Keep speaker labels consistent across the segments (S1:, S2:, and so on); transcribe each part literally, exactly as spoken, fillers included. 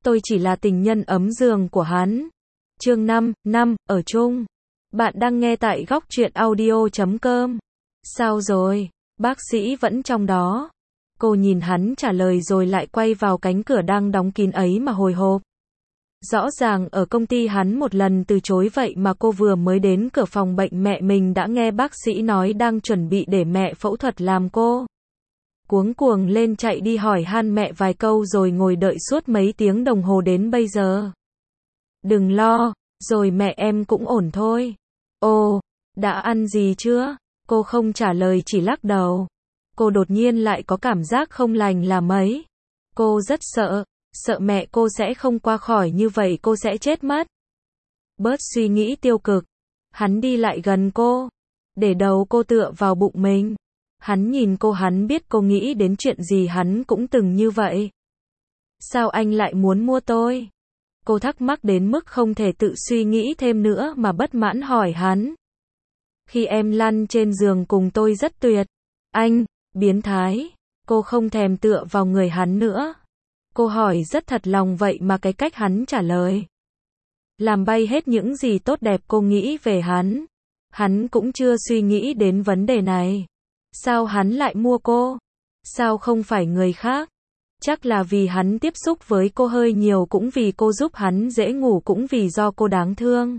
S1: tôi chỉ là tình nhân ấm giường của hắn. Chương năm, năm, ở chung. Bạn đang nghe tại góc truyện audio chấm com. Sao rồi? Bác sĩ vẫn trong đó. Cô nhìn hắn trả lời rồi lại quay vào cánh cửa đang đóng kín ấy mà hồi hộp. Rõ ràng ở công ty hắn một lần từ chối vậy mà cô vừa mới đến cửa phòng bệnh mẹ mình đã nghe bác sĩ nói đang chuẩn bị để mẹ phẫu thuật làm cô. Cuống cuồng lên chạy đi hỏi han mẹ vài câu rồi ngồi đợi suốt mấy tiếng đồng hồ đến bây giờ. Đừng lo, rồi mẹ em cũng ổn thôi. Ồ, đã ăn gì chưa? Cô không trả lời chỉ lắc đầu. Cô đột nhiên lại có cảm giác không lành là mấy. Cô rất sợ, sợ mẹ cô sẽ không qua khỏi như vậy cô sẽ chết mất. Bớt suy nghĩ tiêu cực. Hắn đi lại gần cô, để đầu cô tựa vào bụng mình. Hắn nhìn cô, hắn biết cô nghĩ đến chuyện gì, hắn cũng từng như vậy. Sao anh lại muốn mua tôi? Cô thắc mắc đến mức không thể tự suy nghĩ thêm nữa mà bất mãn hỏi hắn. Khi em lăn trên giường cùng tôi rất tuyệt. Anh, biến thái. Cô không thèm tựa vào người hắn nữa. Cô hỏi rất thật lòng vậy mà cái cách hắn trả lời làm bay hết những gì tốt đẹp cô nghĩ về hắn. Hắn cũng chưa suy nghĩ đến vấn đề này. Sao hắn lại mua cô? Sao không phải người khác? Chắc là vì hắn tiếp xúc với cô hơi nhiều, cũng vì cô giúp hắn dễ ngủ, cũng vì do cô đáng thương.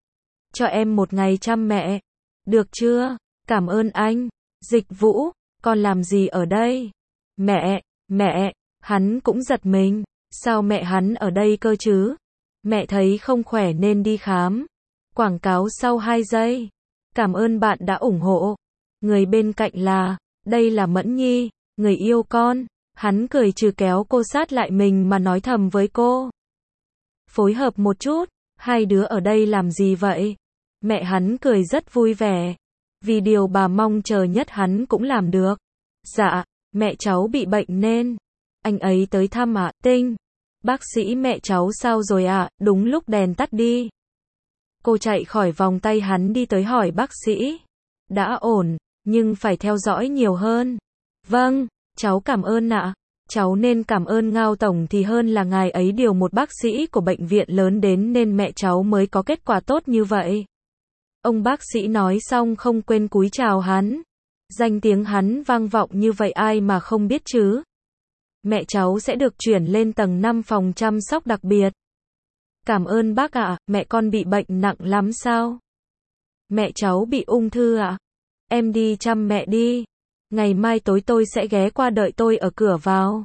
S1: Cho em một ngày chăm mẹ. Được chưa? Cảm ơn anh. Dịch Vũ, con làm gì ở đây? Mẹ, mẹ, hắn cũng giật mình. Sao mẹ hắn ở đây cơ chứ? Mẹ thấy không khỏe nên đi khám. Quảng cáo sau hai giây. Cảm ơn bạn đã ủng hộ. Người bên cạnh là, đây là Mẫn Nhi, người yêu con. Hắn cười trừ kéo cô sát lại mình mà nói thầm với cô. Phối hợp một chút, hai đứa ở đây làm gì vậy? Mẹ hắn cười rất vui vẻ. Vì điều bà mong chờ nhất hắn cũng làm được. Dạ, mẹ cháu bị bệnh nên anh ấy tới thăm ạ. Tinh. Bác sĩ, mẹ cháu sao rồi ạ? Đúng lúc đèn tắt đi. Cô chạy khỏi vòng tay hắn đi tới hỏi bác sĩ. Đã ổn, nhưng phải theo dõi nhiều hơn. Vâng, cháu cảm ơn ạ. Cháu nên cảm ơn Ngao Tổng thì hơn là ngài ấy điều một bác sĩ của bệnh viện lớn đến nên mẹ cháu mới có kết quả tốt như vậy. Ông bác sĩ nói xong không quên cúi chào hắn. Danh tiếng hắn vang vọng như vậy ai mà không biết chứ. Mẹ cháu sẽ được chuyển lên tầng năm phòng chăm sóc đặc biệt. Cảm ơn bác ạ. Mẹ con bị bệnh nặng lắm sao? Mẹ cháu bị ung thư ạ. Em đi chăm mẹ đi. Ngày mai tối tôi sẽ ghé qua đợi tôi ở cửa vào.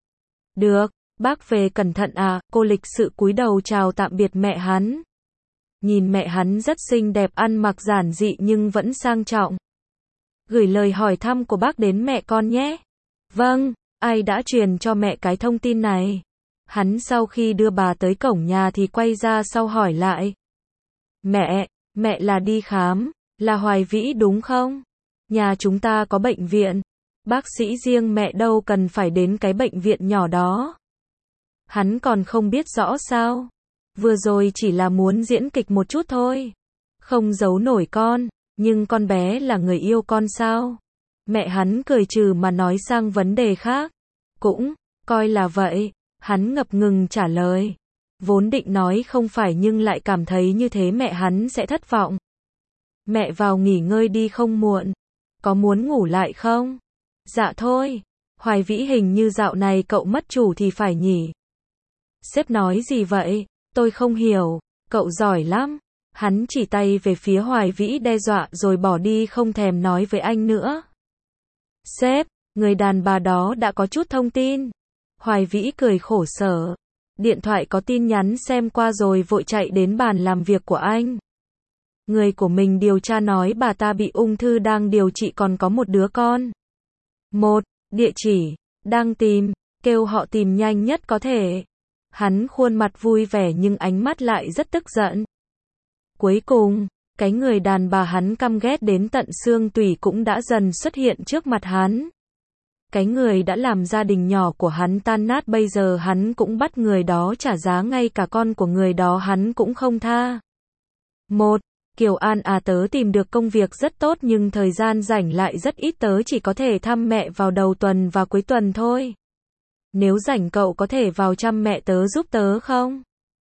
S1: Được, bác về cẩn thận à. Cô lịch sự cúi đầu chào tạm biệt mẹ hắn. Nhìn mẹ hắn rất xinh đẹp, ăn mặc giản dị nhưng vẫn sang trọng. Gửi lời hỏi thăm của bác đến mẹ con nhé. Vâng, ai đã truyền cho mẹ cái thông tin này? Hắn sau khi đưa bà tới cổng nhà thì quay ra sau hỏi lại. Mẹ, mẹ là đi khám, là Hoài Vĩ đúng không? Nhà chúng ta có bệnh viện. Bác sĩ riêng mẹ đâu cần phải đến cái bệnh viện nhỏ đó. Hắn còn không biết rõ sao? Vừa rồi chỉ là muốn diễn kịch một chút thôi. Không giấu nổi con, nhưng con bé là người yêu con sao? Mẹ hắn cười trừ mà nói sang vấn đề khác. Cũng, coi là vậy. Hắn ngập ngừng trả lời. Vốn định nói không phải nhưng lại cảm thấy như thế mẹ hắn sẽ thất vọng. Mẹ vào nghỉ ngơi đi không muộn. Có muốn ngủ lại không? Dạ thôi. Hoài Vĩ, hình như dạo này cậu mất chủ thì phải nhỉ? Sếp nói gì vậy? Tôi không hiểu. Cậu giỏi lắm. Hắn chỉ tay về phía Hoài Vĩ đe dọa rồi bỏ đi không thèm nói với anh nữa. Sếp, người đàn bà đó đã có chút thông tin. Hoài Vĩ cười khổ sở. Điện thoại có tin nhắn xem qua rồi vội chạy đến bàn làm việc của anh. Người của mình điều tra nói bà ta bị ung thư đang điều trị còn có một đứa con. Một, địa chỉ, đang tìm, kêu họ tìm nhanh nhất có thể. Hắn khuôn mặt vui vẻ nhưng ánh mắt lại rất tức giận. Cuối cùng, cái người đàn bà hắn căm ghét đến tận xương tủy cũng đã dần xuất hiện trước mặt hắn. Cái người đã làm gia đình nhỏ của hắn tan nát, bây giờ hắn cũng bắt người đó trả giá, ngay cả con của người đó hắn cũng không tha. Một, Kiều An à, tớ tìm được công việc rất tốt nhưng thời gian rảnh lại rất ít, tớ chỉ có thể thăm mẹ vào đầu tuần và cuối tuần thôi. Nếu rảnh cậu có thể vào chăm mẹ tớ giúp tớ không?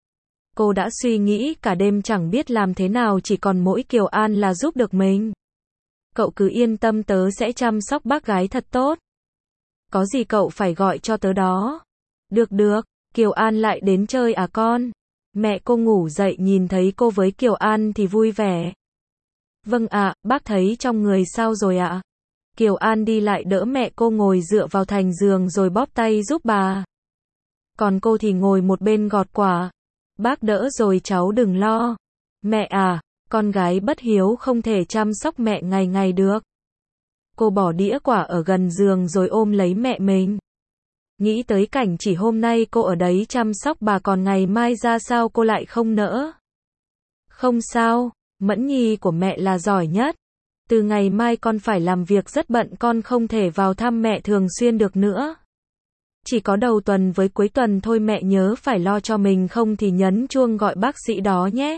S1: Cô đã suy nghĩ cả đêm chẳng biết làm thế nào, chỉ còn mỗi Kiều An là giúp được mình. Cậu cứ yên tâm, tớ sẽ chăm sóc bác gái thật tốt. Có gì cậu phải gọi cho tớ đó. Được được, Kiều An lại đến chơi à con? Mẹ cô ngủ dậy nhìn thấy cô với Kiều An thì vui vẻ. Vâng ạ, bác thấy trong người sao rồi ạ? Kiều An đi lại đỡ mẹ cô ngồi dựa vào thành giường rồi bóp tay giúp bà. Còn cô thì ngồi một bên gọt quả. Bác đỡ rồi, cháu đừng lo. Mẹ à, con gái bất hiếu không thể chăm sóc mẹ ngày ngày được. Cô bỏ đĩa quả ở gần giường rồi ôm lấy mẹ mình. Nghĩ tới cảnh chỉ hôm nay cô ở đấy chăm sóc bà, còn ngày mai ra sao cô lại không nỡ. Không sao, Mẫn Nhi của mẹ là giỏi nhất. Từ ngày mai con phải làm việc rất bận, con không thể vào thăm mẹ thường xuyên được nữa. Chỉ có đầu tuần với cuối tuần thôi, mẹ nhớ phải lo cho mình, không thì nhấn chuông gọi bác sĩ đó nhé.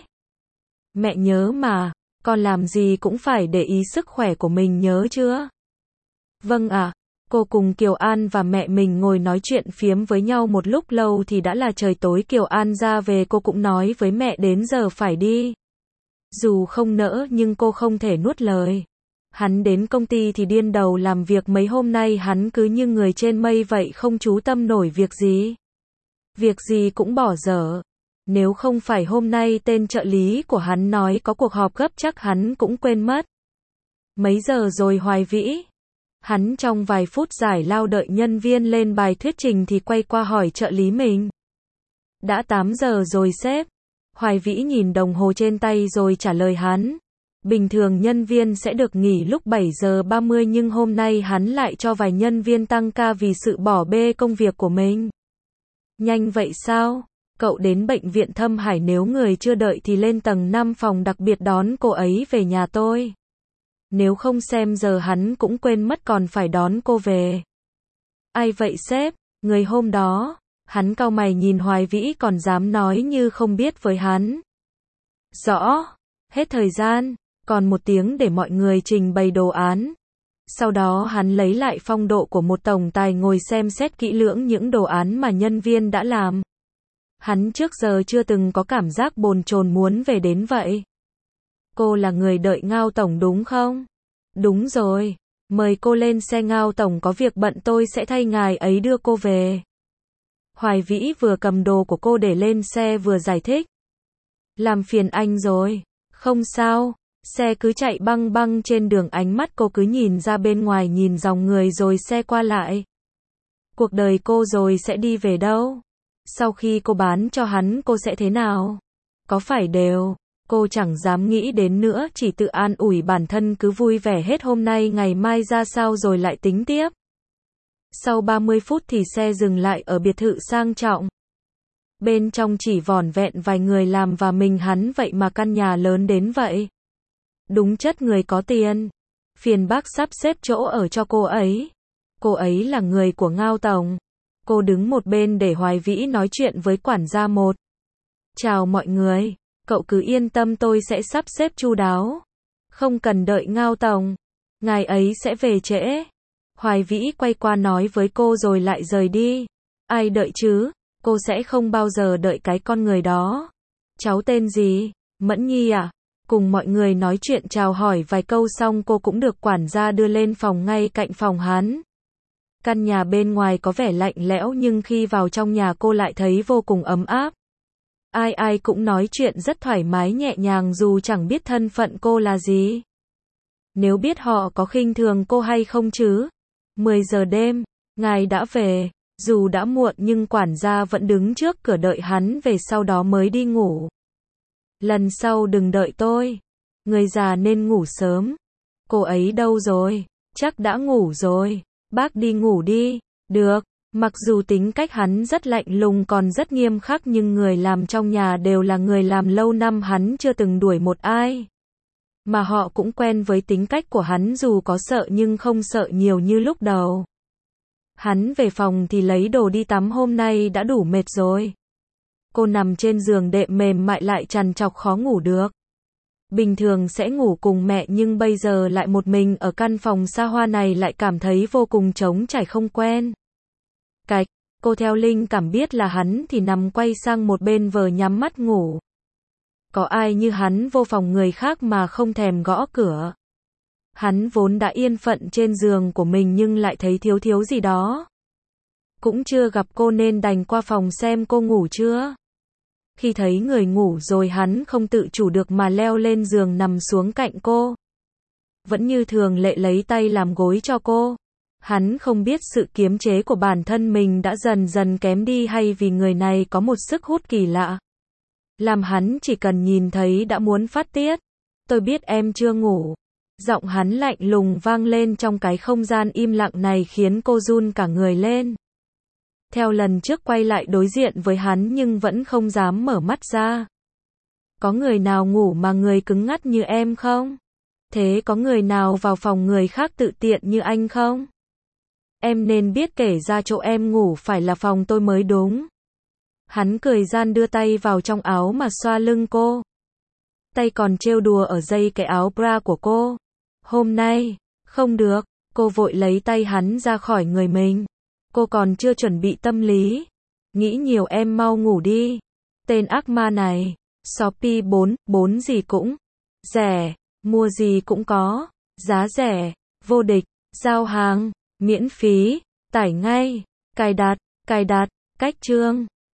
S1: Mẹ nhớ mà, con làm gì cũng phải để ý sức khỏe của mình, nhớ chưa? Vâng ạ. À, cô cùng Kiều An và mẹ mình ngồi nói chuyện phiếm với nhau một lúc lâu thì đã là trời tối. Kiều An ra về, cô cũng nói với mẹ đến giờ phải đi. Dù không nỡ nhưng cô không thể nuốt lời. Hắn đến công ty thì điên đầu làm việc, mấy hôm nay hắn cứ như người trên mây vậy, không chú tâm nổi việc gì. Việc gì cũng bỏ dở. Nếu không phải hôm nay tên trợ lý của hắn nói có cuộc họp gấp chắc hắn cũng quên mất. Mấy giờ rồi Hoài Vĩ? Hắn trong vài phút giải lao đợi nhân viên lên bài thuyết trình thì quay qua hỏi trợ lý mình. Đã tám giờ rồi sếp. Hoài Vĩ nhìn đồng hồ trên tay rồi trả lời hắn. Bình thường nhân viên sẽ được nghỉ lúc bảy giờ ba mươi nhưng hôm nay hắn lại cho vài nhân viên tăng ca vì sự bỏ bê công việc của mình. Nhanh vậy sao? Cậu đến bệnh viện Thâm Hải, nếu người chưa đợi thì lên tầng năm phòng đặc biệt đón cô ấy về nhà tôi. Nếu không xem giờ hắn cũng quên mất còn phải đón cô về. Ai vậy sếp? Người hôm đó. Hắn cau mày nhìn Hoài Vĩ còn dám nói như không biết với hắn. Rõ. Hết thời gian. Còn một tiếng để mọi người trình bày đồ án. Sau đó hắn lấy lại phong độ của một tổng tài, ngồi xem xét kỹ lưỡng những đồ án mà nhân viên đã làm. Hắn trước giờ chưa từng có cảm giác bồn chồn muốn về đến vậy. Cô là người đợi Ngao tổng đúng không? Đúng rồi. Mời cô lên xe, Ngao tổng có việc bận, tôi sẽ thay ngài ấy đưa cô về. Hoài Vĩ vừa cầm đồ của cô để lên xe vừa giải thích. Làm phiền anh rồi. Không sao. Xe cứ chạy băng băng trên đường, ánh mắt cô cứ nhìn ra bên ngoài, nhìn dòng người rồi xe qua lại. Cuộc đời cô rồi sẽ đi về đâu? Sau khi cô bán cho hắn cô sẽ thế nào? Có phải đều? Cô chẳng dám nghĩ đến nữa, chỉ tự an ủi bản thân cứ vui vẻ hết hôm nay, ngày mai ra sao rồi lại tính tiếp. Sau ba mươi phút thì xe dừng lại ở biệt thự sang trọng. Bên trong chỉ vỏn vẹn vài người làm và mình hắn, vậy mà căn nhà lớn đến vậy. Đúng chất người có tiền. Phiền bác sắp xếp chỗ ở cho cô ấy. Cô ấy là người của Ngao tổng. Cô đứng một bên để Hoài Vĩ nói chuyện với quản gia một. Chào mọi người. Cậu cứ yên tâm, tôi sẽ sắp xếp chu đáo. Không cần đợi Ngao tổng. Ngài ấy sẽ về trễ. Hoài Vĩ quay qua nói với cô rồi lại rời đi. Ai đợi chứ? Cô sẽ không bao giờ đợi cái con người đó. Cháu tên gì? Mẫn Nhi à? Cùng mọi người nói chuyện chào hỏi vài câu xong cô cũng được quản gia đưa lên phòng ngay cạnh phòng hắn. Căn nhà bên ngoài có vẻ lạnh lẽo nhưng khi vào trong nhà cô lại thấy vô cùng ấm áp. Ai ai cũng nói chuyện rất thoải mái nhẹ nhàng dù chẳng biết thân phận cô là gì. Nếu biết họ có khinh thường cô hay không chứ? mười giờ đêm, ngài đã về. Dù đã muộn nhưng quản gia vẫn đứng trước cửa đợi hắn về, sau đó mới đi ngủ. Lần sau đừng đợi tôi. Người già nên ngủ sớm. Cô ấy đâu rồi? Chắc đã ngủ rồi. Bác đi ngủ đi. Được. Mặc dù tính cách hắn rất lạnh lùng còn rất nghiêm khắc nhưng người làm trong nhà đều là người làm lâu năm, hắn chưa từng đuổi một ai. Mà họ cũng quen với tính cách của hắn, dù có sợ nhưng không sợ nhiều như lúc đầu. Hắn về phòng thì lấy đồ đi tắm, hôm nay đã đủ mệt rồi. Cô nằm trên giường đệm mềm mại lại trằn trọc khó ngủ được. Bình thường sẽ ngủ cùng mẹ nhưng bây giờ lại một mình ở căn phòng xa hoa này lại cảm thấy vô cùng trống trải không quen. Cạch, Cô theo linh cảm biết là hắn thì nằm quay sang một bên vờ nhắm mắt ngủ. Có ai như hắn vô phòng người khác mà không thèm gõ cửa. Hắn vốn đã yên phận trên giường của mình nhưng lại thấy thiếu thiếu gì đó. Cũng chưa gặp cô nên đành qua phòng xem cô ngủ chưa. Khi thấy người ngủ rồi hắn không tự chủ được mà leo lên giường nằm xuống cạnh cô. Vẫn như thường lệ lấy tay làm gối cho cô. Hắn không biết sự kiềm chế của bản thân mình đã dần dần kém đi hay vì người này có một sức hút kỳ lạ. Làm hắn chỉ cần nhìn thấy đã muốn phát tiết. Tôi biết em chưa ngủ. Giọng hắn lạnh lùng vang lên trong cái không gian im lặng này khiến cô run cả người lên. Theo lần trước quay lại đối diện với hắn nhưng vẫn không dám mở mắt ra. Có người nào ngủ mà người cứng ngắt như em không? Thế có người nào vào phòng người khác tự tiện như anh không? Em nên biết kể ra chỗ em ngủ phải là phòng tôi mới đúng. Hắn cười gian đưa tay vào trong áo mà xoa lưng cô. Tay còn trêu đùa ở dây cái áo bra của cô. Hôm nay, không được, cô vội lấy tay hắn ra khỏi người mình. Cô còn chưa chuẩn bị tâm lý. Nghĩ nhiều em mau ngủ đi. Tên ác ma này, Shopee bốn, bốn gì cũng rẻ, mua gì cũng có, giá rẻ, vô địch, giao hàng, miễn phí, tải ngay, cài đặt, cài đặt, cách chương.